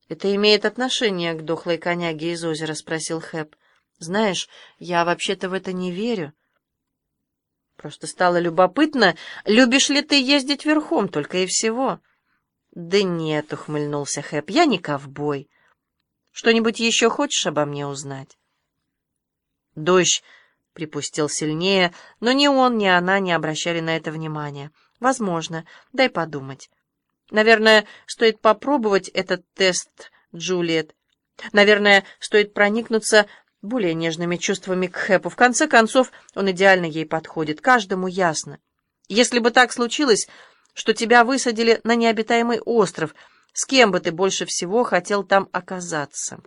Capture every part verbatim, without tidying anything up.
«Это имеет отношение к дохлой коняге из озера?» — спросил Хэп. «Знаешь, я вообще-то в это не верю. Просто стало любопытно, любишь ли ты ездить верхом, только и всего». «Да нет», — ухмыльнулся Хэп, — «я не ковбой. Что-нибудь еще хочешь обо мне узнать?» Дождь припустил сильнее, но ни он, ни она не обращали на это внимания. «Возможно. Дай подумать. Наверное, стоит попробовать этот тест, Джулиет. Наверное, стоит проникнуться более нежными чувствами к Хэпу. В конце концов, он идеально ей подходит. Каждому ясно. Если бы так случилось, что тебя высадили на необитаемый остров, с кем бы ты больше всего хотел там оказаться?»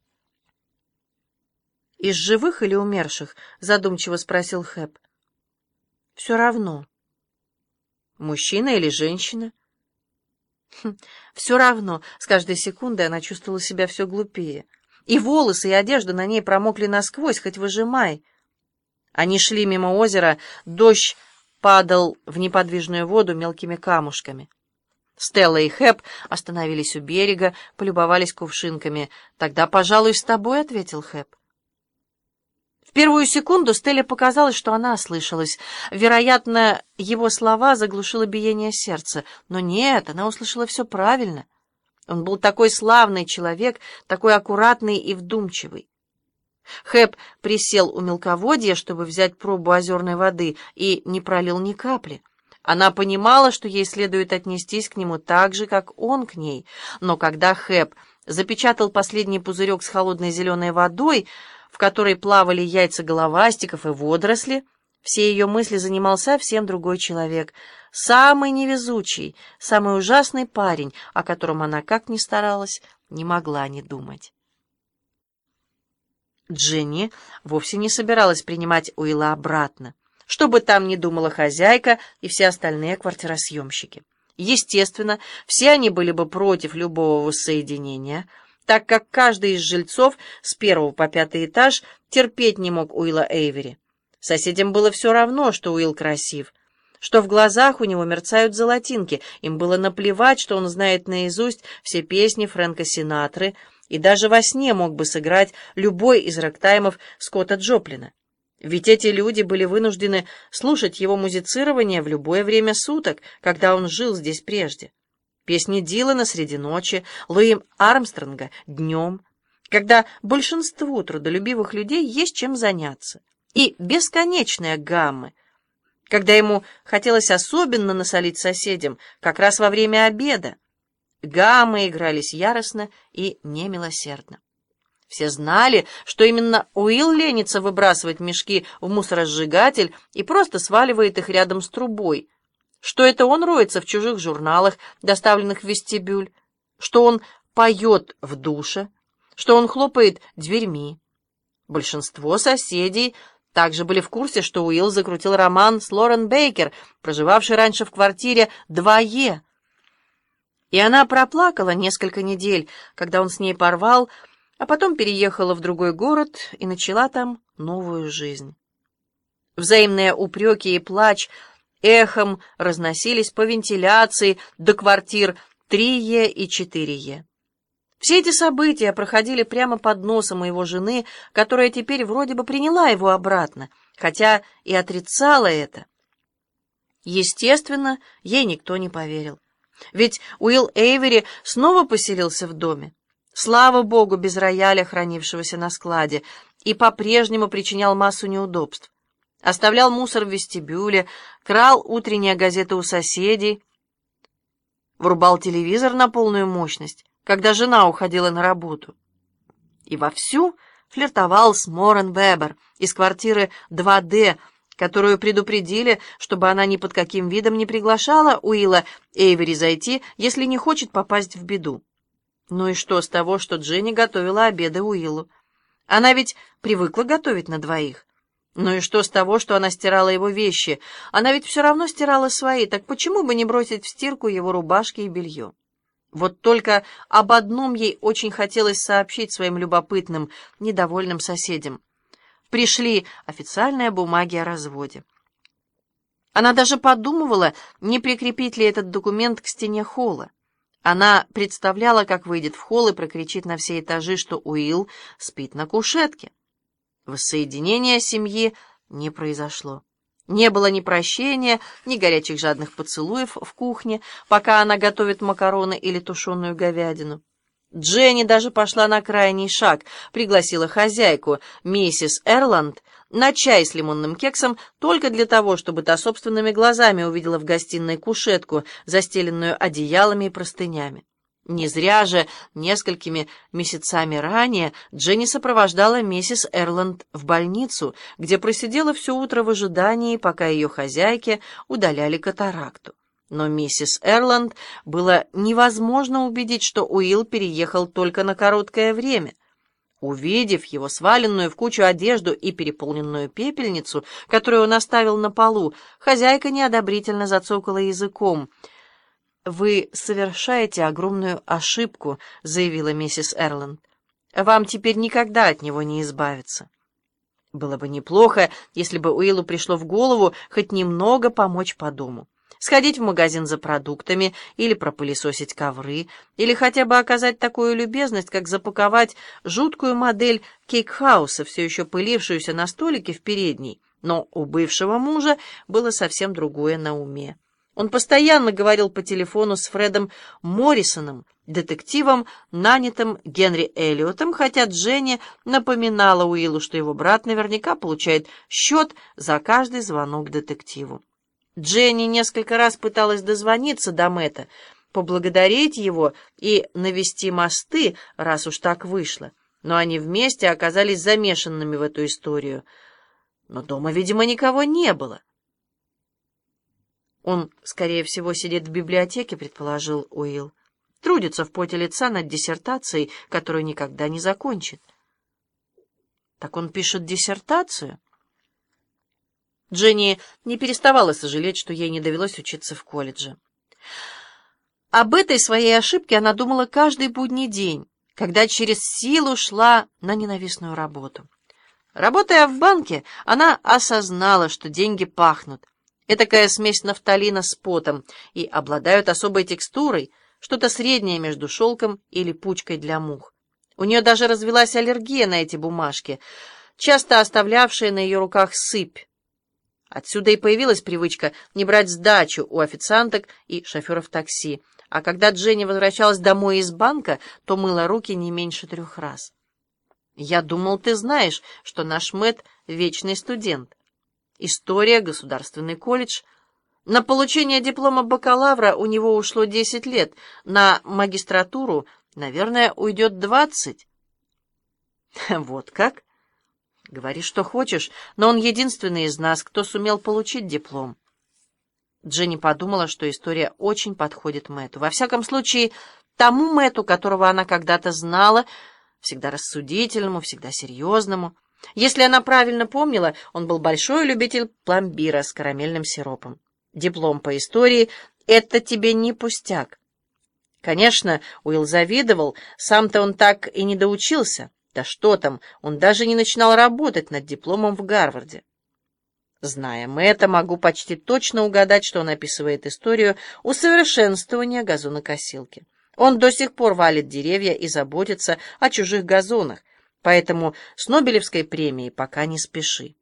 «Из живых или умерших?» — задумчиво спросил Хэп. «Все равно. Мужчина или женщина?» Хм, «Все равно». С каждой секундой она чувствовала себя все глупее. И волосы, и одежда на ней промокли насквозь, хоть выжимай. Они шли мимо озера, дождь падал в неподвижную воду мелкими камушками. Стелла и Хэп остановились у берега, полюбовались кувшинками. «Тогда, пожалуй, с тобой», — ответил Хэп. В первую секунду Стелле показалось, что она ослышалась. Вероятно, его слова заглушило биение сердца. Но нет, она услышала все правильно. Он был такой славный человек, такой аккуратный и вдумчивый. Хэп присел у мелководья, чтобы взять пробу озерной воды, и не пролил ни капли. Она понимала, что ей следует отнестись к нему так же, как он к ней. Но когда Хэп запечатал последний пузырек с холодной зеленой водой, в которой плавали яйца головастиков и водоросли, все ее мысли занимал совсем другой человек, самый невезучий, самый ужасный парень, о котором она, как ни старалась, не могла не думать. Дженни вовсе не собиралась принимать Уилла обратно, что бы там ни думала хозяйка и все остальные квартиросъемщики. Естественно, все они были бы против любого воссоединения, так как каждый из жильцов с первого по пятый этаж терпеть не мог Уилла Эйвери. Соседям было все равно, что Уилл красив, что в глазах у него мерцают золотинки. Им было наплевать, что он знает наизусть все песни Фрэнка Синатры и даже во сне мог бы сыграть любой из рэктаймов Скотта Джоплина. Ведь эти люди были вынуждены слушать его музицирование в любое время суток, когда он жил здесь прежде. Песни Дилана среди ночи, Луи Армстронга днем, когда большинству трудолюбивых людей есть чем заняться, и бесконечные гаммы, когда ему хотелось особенно насолить соседям, как раз во время обеда. Гаммы игрались яростно и немилосердно. Все знали, что именно Уилл ленится выбрасывать мешки в мусоросжигатель и просто сваливает их рядом с трубой, что это он роется в чужих журналах, доставленных в вестибюль, что он поет в душе, что он хлопает дверьми. Большинство соседей также были в курсе, что Уилл закрутил роман с Лорен Бейкер, проживавшей раньше в квартире два Е. И она проплакала несколько недель, когда он с ней порвал, а потом переехала в другой город и начала там новую жизнь. Взаимные упреки и плач эхом разносились по вентиляции до квартир три Е и четыре Е. Все эти события проходили прямо под носом у его жены, которая теперь вроде бы приняла его обратно, хотя и отрицала это. Естественно, ей никто не поверил. Ведь Уилл Эйвери снова поселился в доме, слава богу, без рояля, хранившегося на складе, и по-прежнему причинял массу неудобств. Оставлял мусор в вестибюле, крал утренние газеты у соседей, врубал телевизор на полную мощность, когда жена уходила на работу. И вовсю флиртовал с Морен Вебер из квартиры два Д, которую предупредили, чтобы она ни под каким видом не приглашала Уилла Эйвери зайти, если не хочет попасть в беду. Ну и что с того, что Дженни готовила обеды Уиллу? Она ведь привыкла готовить на двоих. Ну и что с того, что она стирала его вещи? Она ведь все равно стирала свои, так почему бы не бросить в стирку его рубашки и белье? Вот только об одном ей очень хотелось сообщить своим любопытным, недовольным соседям. Пришли официальные бумаги о разводе. Она даже подумывала, не прикрепить ли этот документ к стене холла. Она представляла, как выйдет в холл и прокричит на все этажи, что Уилл спит на кушетке. Воссоединение семьи не произошло. Не было ни прощения, ни горячих жадных поцелуев в кухне, пока она готовит макароны или тушеную говядину. Дженни даже пошла на крайний шаг, пригласила хозяйку, миссис Эрланд, на чай с лимонным кексом только для того, чтобы та собственными глазами увидела в гостиной кушетку, застеленную одеялами и простынями. Не зря же несколькими месяцами ранее Дженни сопровождала миссис Эрланд в больницу, где просидела все утро в ожидании, пока ее хозяйки удаляли катаракту. Но миссис Эрланд было невозможно убедить, что Уилл переехал только на короткое время. Увидев его сваленную в кучу одежду и переполненную пепельницу, которую он оставил на полу, хозяйка неодобрительно зацокала языком. «Вы совершаете огромную ошибку», — заявила миссис Эрланд. «Вам теперь никогда от него не избавиться». Было бы неплохо, если бы Уиллу пришло в голову хоть немного помочь по дому. Сходить в магазин за продуктами, или пропылесосить ковры, или хотя бы оказать такую любезность, как запаковать жуткую модель кейк-хауса, все еще пылившуюся на столике в передней. Но у бывшего мужа было совсем другое на уме. Он постоянно говорил по телефону с Фредом Моррисоном, детективом, нанятым Генри Эллиотом, хотя Дженни напоминала Уиллу, что его брат наверняка получает счет за каждый звонок детективу. Дженни несколько раз пыталась дозвониться до Мэтта, поблагодарить его и навести мосты, раз уж так вышло, но они вместе оказались замешанными в эту историю. Но дома, видимо, никого не было. «Он, скорее всего, сидит в библиотеке», — предположил Уилл. «Трудится в поте лица над диссертацией, которую никогда не закончит». «Так он пишет диссертацию?» Дженни не переставала сожалеть, что ей не довелось учиться в колледже. Об этой своей ошибке она думала каждый будний день, когда через силу шла на ненавистную работу. Работая в банке, она осознала, что деньги пахнут. Этакая смесь нафталина с потом и обладают особой текстурой, что-то среднее между шелком и липучкой для мух. У нее даже развилась аллергия на эти бумажки, часто оставлявшие на ее руках сыпь. Отсюда и появилась привычка не брать сдачу у официанток и шоферов такси, а когда Дженни возвращалась домой из банка, то мыла руки не меньше трех раз. «Я думал, ты знаешь, что наш Мэтт — вечный студент. История, государственный колледж. На получение диплома бакалавра у него ушло десять лет, на магистратуру, наверное, уйдет двадцать». «Вот как?» «Говори, что хочешь, но он единственный из нас, кто сумел получить диплом». Дженни подумала, что история очень подходит Мэтту. Во всяком случае, тому Мэтту, которого она когда-то знала, всегда рассудительному, всегда серьезному. Если она правильно помнила, он был большой любитель пломбира с карамельным сиропом. Диплом по истории — это тебе не пустяк. Конечно, Уилл завидовал, сам-то он так и не доучился. Да что там, он даже не начинал работать над дипломом в Гарварде. Зная Мэтта, могу почти точно угадать, что он описывает историю усовершенствования газонокосилки. Он до сих пор валит деревья и заботится о чужих газонах, поэтому с Нобелевской премией пока не спеши.